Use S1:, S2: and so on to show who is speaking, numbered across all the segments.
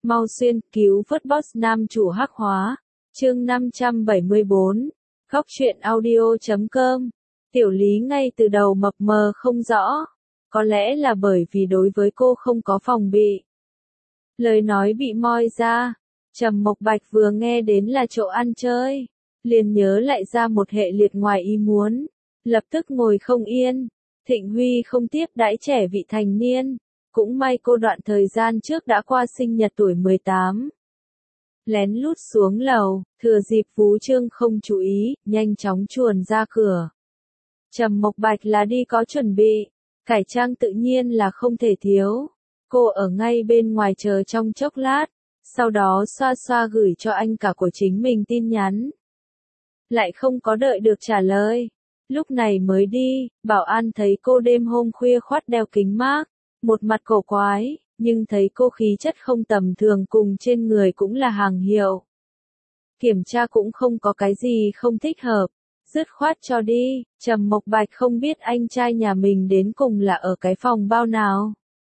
S1: Mau xuyên, cứu vớt boss nam chủ hắc hóa. Chương 574. Góc truyện audio.com. Tiểu Lý ngay từ đầu mập mờ không rõ. Có lẽ là bởi vì đối với cô không có phòng bị. Lời nói bị moi ra. Trầm Mộc Bạch vừa nghe đến là chỗ ăn chơi. Liền nhớ lại ra một hệ liệt ngoài ý muốn. Lập tức ngồi không yên. Thịnh Huy không tiếp đãi trẻ vị thành niên. Cũng may cô đoạn thời gian trước đã qua sinh nhật tuổi 18. Lén lút xuống lầu, thừa dịp Phú Trương không chú ý, nhanh chóng chuồn ra cửa. Trầm Mộc Bạch là đi có chuẩn bị, cải trang tự nhiên là không thể thiếu. Cô ở ngay bên ngoài chờ trong chốc lát, sau đó xoa xoa gửi cho anh cả của chính mình tin nhắn. Lại không có đợi được trả lời. Lúc này mới đi, bảo an thấy cô đêm hôm khuya khoắt đeo kính mác, một mặt cổ quái, nhưng thấy cô khí chất không tầm thường cùng trên người cũng là hàng hiệu. Kiểm tra cũng không có cái gì không thích hợp, dứt khoát cho đi. Trầm Mộc Bạch không biết anh trai nhà mình đến cùng là ở cái phòng bao nào.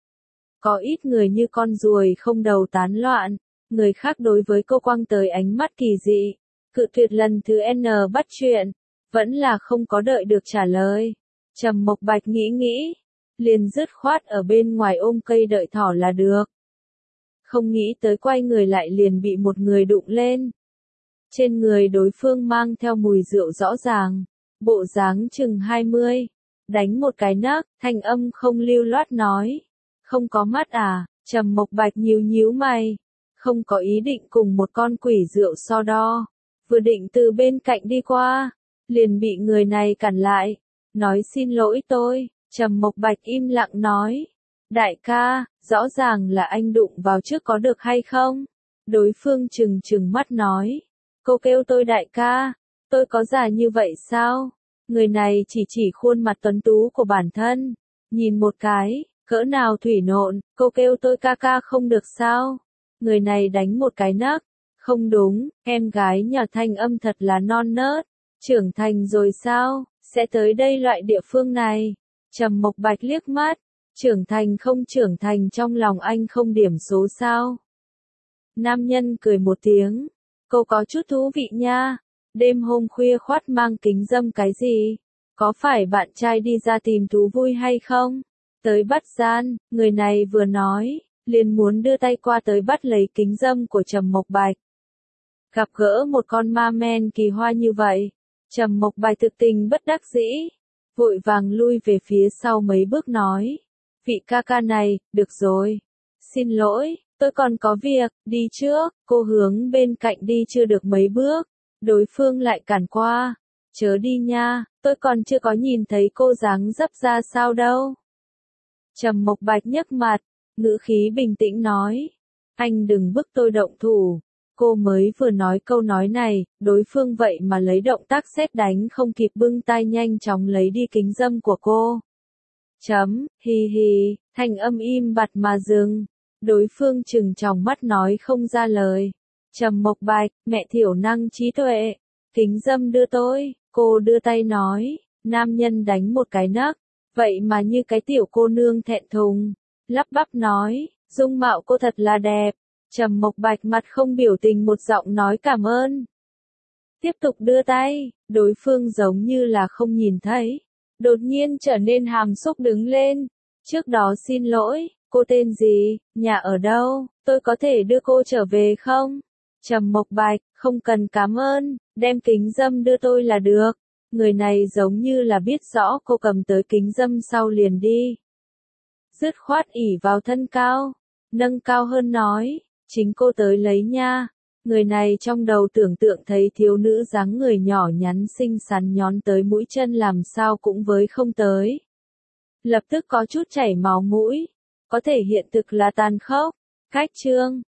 S1: Có ít người như con ruồi không đầu tán loạn, người khác đối với cô quăng tới ánh mắt kỳ dị, cự tuyệt lần thứ N bắt chuyện, vẫn là không có đợi được trả lời. Trầm Mộc Bạch nghĩ, liền dứt khoát ở bên ngoài ôm cây đợi thỏ là được. Không nghĩ tới quay người lại liền bị một người đụng lên. Trên người đối phương mang theo mùi rượu rõ ràng, bộ dáng chừng 20, đánh một cái nấc, thanh âm không lưu loát nói. Không có mắt à? Trầm Mộc Bạch nhíu mày, không có ý định cùng một con quỷ rượu so đo. Vừa định từ bên cạnh đi qua, liền bị người này cản lại, nói xin lỗi tôi. Trầm Mộc Bạch im lặng nói, đại ca, rõ ràng là anh đụng vào trước có được hay không? Đối phương trừng mắt nói, cô kêu tôi đại ca, tôi có già như vậy sao? Người này chỉ khuôn mặt tuấn tú của bản thân, nhìn một cái, cỡ nào thủy nộn, cô kêu tôi ca ca không được sao? Người này đánh một cái nấc, không đúng, em gái nhà thanh âm thật là non nớt, trưởng thành rồi sao, sẽ tới đây loại địa phương này? Trầm Mộc Bạch liếc mắt, trưởng thành không trưởng thành trong lòng anh không điểm số sao? Nam nhân cười một tiếng, cô có chút thú vị nha, đêm hôm khuya khoắt mang kính râm cái gì? Có phải bạn trai đi ra tìm thú vui hay không? Tới bắt gian, người này vừa nói, liền muốn đưa tay qua tới bắt lấy kính râm của Trầm Mộc Bạch. Gặp gỡ một con ma men kỳ hoa như vậy, Trầm Mộc Bạch thực tình bất đắc dĩ. Vội vàng lui về phía sau mấy bước nói. Vị ca ca này, được rồi. Xin lỗi, tôi còn có việc, đi trước. Cô hướng bên cạnh đi chưa được mấy bước. Đối phương lại cản qua. Chớ đi nha, tôi còn chưa có nhìn thấy cô dáng dấp ra sao đâu. Trầm Mộc Bạch nhấc mặt, ngữ khí bình tĩnh nói. Anh đừng bức tôi động thủ. Cô mới vừa nói câu nói này, đối phương vậy mà lấy động tác sét đánh không kịp bưng tay nhanh chóng lấy đi kính râm của cô. Hi, thanh âm im bặt mà dừng. Đối phương trừng tròng mắt nói không ra lời. Trầm Mộc Bạch, mẹ thiểu năng trí tuệ. Kính râm đưa tôi, cô đưa tay nói. Nam nhân đánh một cái nấc, vậy mà như cái tiểu cô nương thẹn thùng. Lắp bắp nói, dung mạo cô thật là đẹp. Trầm Mộc Bạch mặt không biểu tình một giọng nói cảm ơn. Tiếp tục đưa tay, đối phương giống như là không nhìn thấy. Đột nhiên trở nên hàm xúc đứng lên. Trước đó xin lỗi, cô tên gì, nhà ở đâu, tôi có thể đưa cô trở về không? Trầm Mộc Bạch, không cần cảm ơn, đem kính râm đưa tôi là được. Người này giống như là biết rõ cô cầm tới kính râm sau liền đi. Dứt khoát ỉ vào thân cao, nâng cao hơn nói. Chính cô tới lấy nha. Người này trong đầu tưởng tượng thấy thiếu nữ dáng người nhỏ nhắn xinh xắn nhón tới mũi chân làm sao cũng với không tới. Lập tức có chút chảy máu mũi. Có thể hiện thực là tàn khốc. Cách chương.